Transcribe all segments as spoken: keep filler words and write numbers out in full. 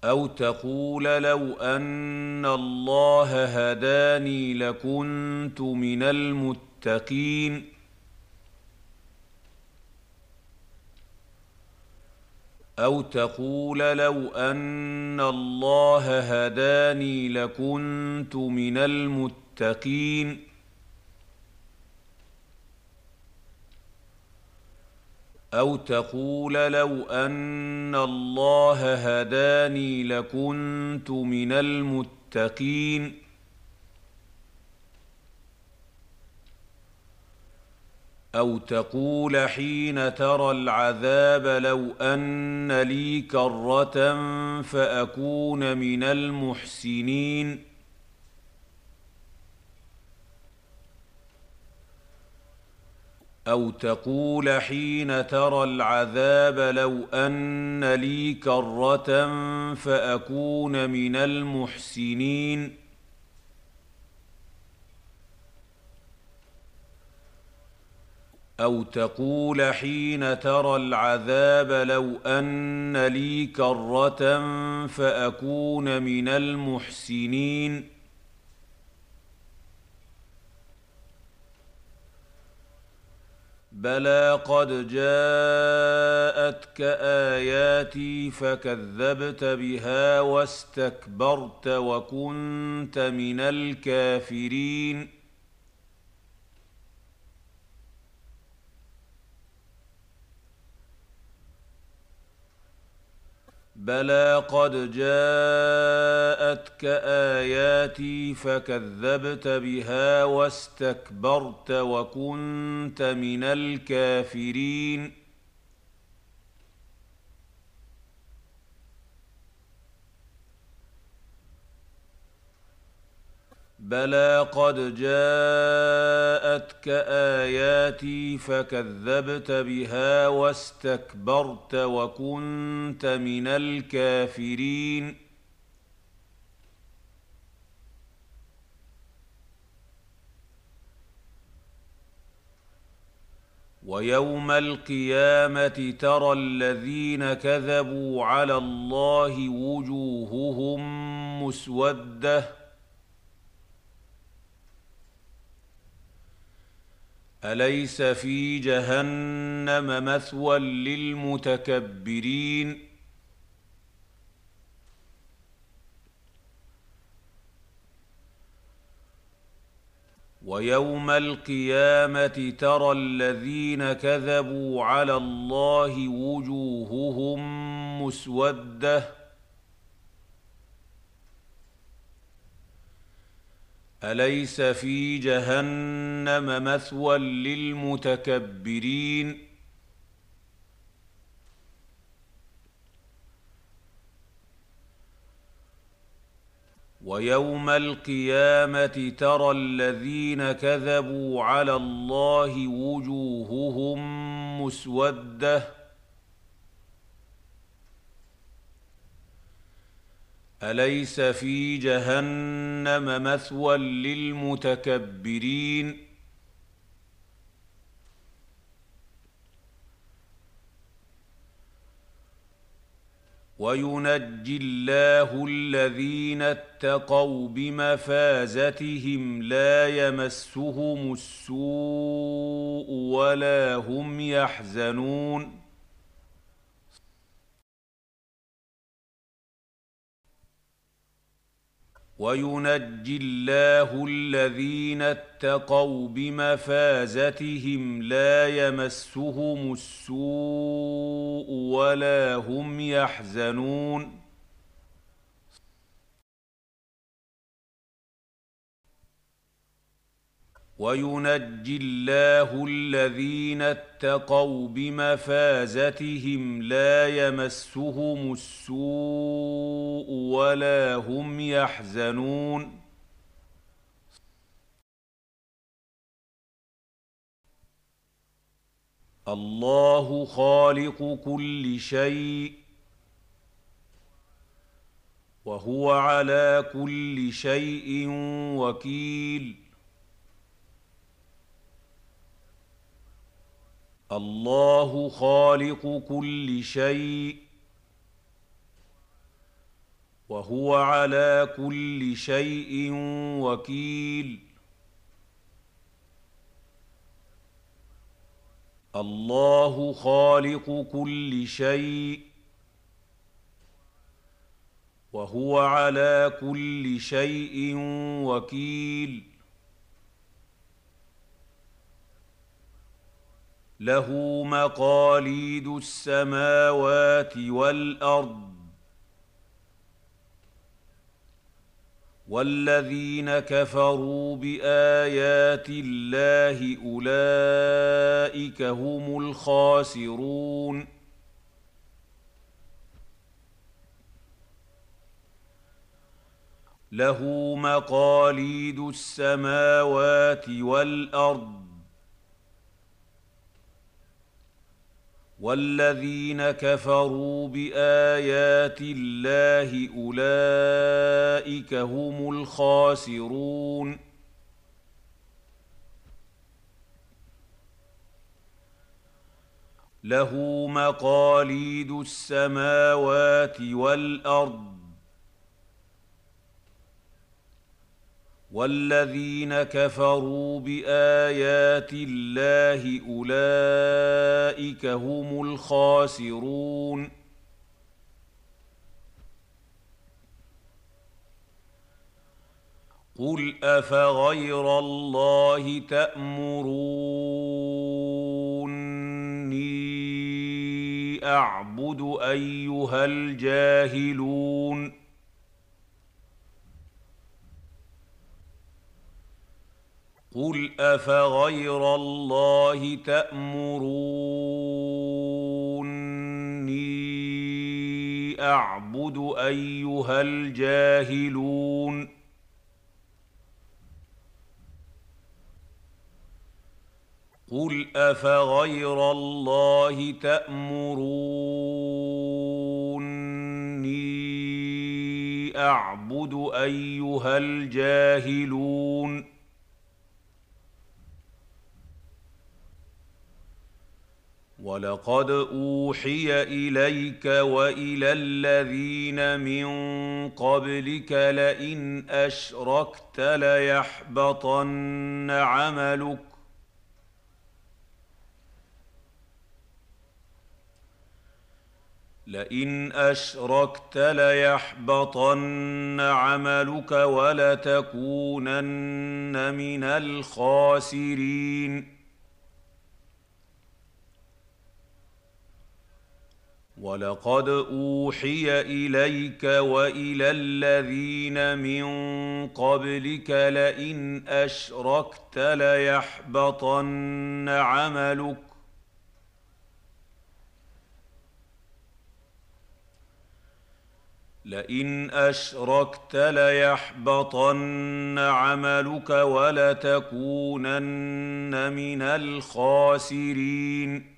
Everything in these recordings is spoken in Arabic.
أو تقول لو أن الله هداني لكنت من المتقين أو تقول لو أن الله هداني لكنت من المتقين أو تقول لو أن الله هداني لكنت من المتقين أو تقول حين ترى العذاب لو أن لي كرة فأكون من المحسنين أو تقول حين ترى العذاب لو أن لي كرة فأكون من المحسنين أو تقول حين ترى العذاب لو أن لي كرة فأكون من المحسنين بلى قد جاءتك آياتي فكذبت بها واستكبرت وكنت من الكافرين بلى قد جاءتك آياتي فكذبت بها واستكبرت وكنت من الكافرين بلى قد جاءتك آياتي فكذبت بها واستكبرت وكنت من الكافرين ويوم القيامة ترى الذين كذبوا على الله وجوههم مسودة أليس في جهنم مثوى للمتكبرين ويوم القيامة ترى الذين كذبوا على الله وجوههم مسودة أليس في جهنم مثوى للمتكبرين ويوم القيامة ترى الذين كذبوا على الله وجوههم مسودة أليس في جهنم مثوى للمتكبرين وينجي الله الذين اتقوا بمفازتهم لا يمسهم السوء ولا هم يحزنون وينجي الله الذين اتقوا بمفازتهم لا يمسهم السوء ولا هم يحزنون وينجي الله الذين اتقوا بمفازتهم لا يمسهم السوء ولا هم يحزنون الله خالق كل شيء وهو على كل شيء وكيل الله خالق كل شيء وهو على كل شيء وكيل. الله خالق كل شيء وهو على كل شيء وكيل. له مقاليد السماوات والارض، والذين كفروا بايات الله اولئك هم الخاسرون. له مقاليد السماوات والارض، والذين كفروا بايات الله اولئك هم الخاسرون. له مقاليد السماوات والارض، والذين كفروا بايات الله اولئك هم الخاسرون. قل افغير الله تامروني اعبد ايها الجاهلون. قل افغير الله تامروني اعبد ايها الجاهلون. قل افغير الله تامروني اعبد ايها الجاهلون. ولقد اوحي اليك والى الذين من قبلك لئن اشركت ليحبطن عملك لئن اشركت ليحبطن عملك ولتكونن من الخاسرين. ولقد اوحي اليك والى الذين من قبلك لئن اشركت ليحبطن عملك لئن اشركت ليحبطن عملك ولتكونن من الخاسرين.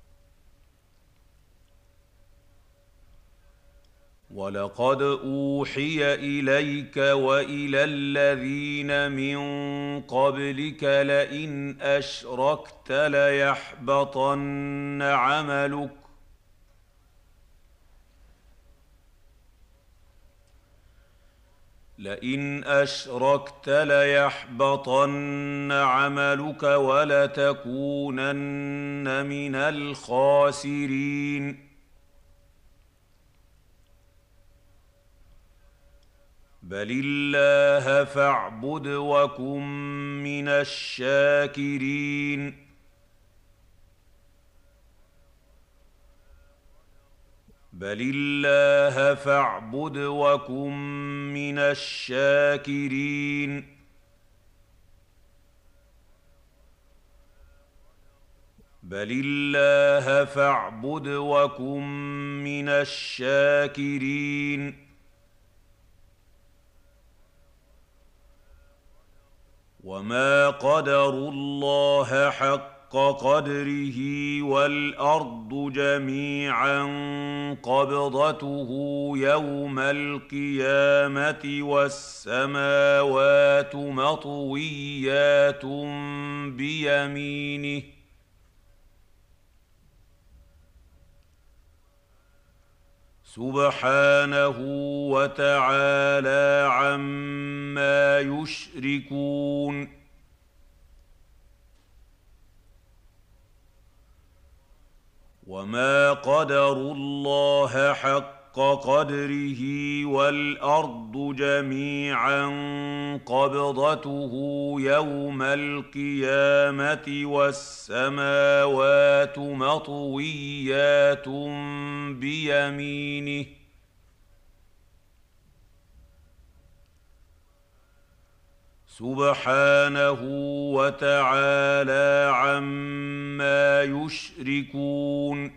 ولقد اوحي اليك والى الذين من قبلك لئن اشركت ليحبطن عملك لئن اشركت ليحبطن عملك ولتكونن من الخاسرين. بل الله فاعبد وكن من الشاكرين. بل الله فاعبد وكن من الشاكرين. بل الله فاعبد وكن من الشاكرين. وما قدروا الله حق قدره والارض جميعا قبضته يوم القيامه والسماوات مطويات بيمينه سبحانه وتعالى عما يشركون وما قدروا الله حق قدره والأرض جميعا قبضته يوم القيامة والسماوات مطويات بيمينه سبحانه وتعالى عما يشركون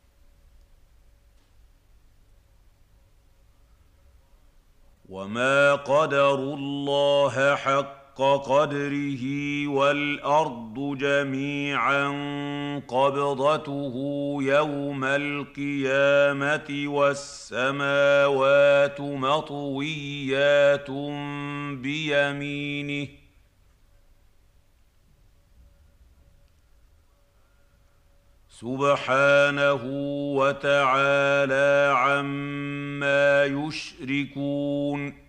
وما قدروا الله حق قدره والأرض جميعا قبضته يوم القيامة والسماوات مطويات بيمينه سبحانه وتعالى عما يشركون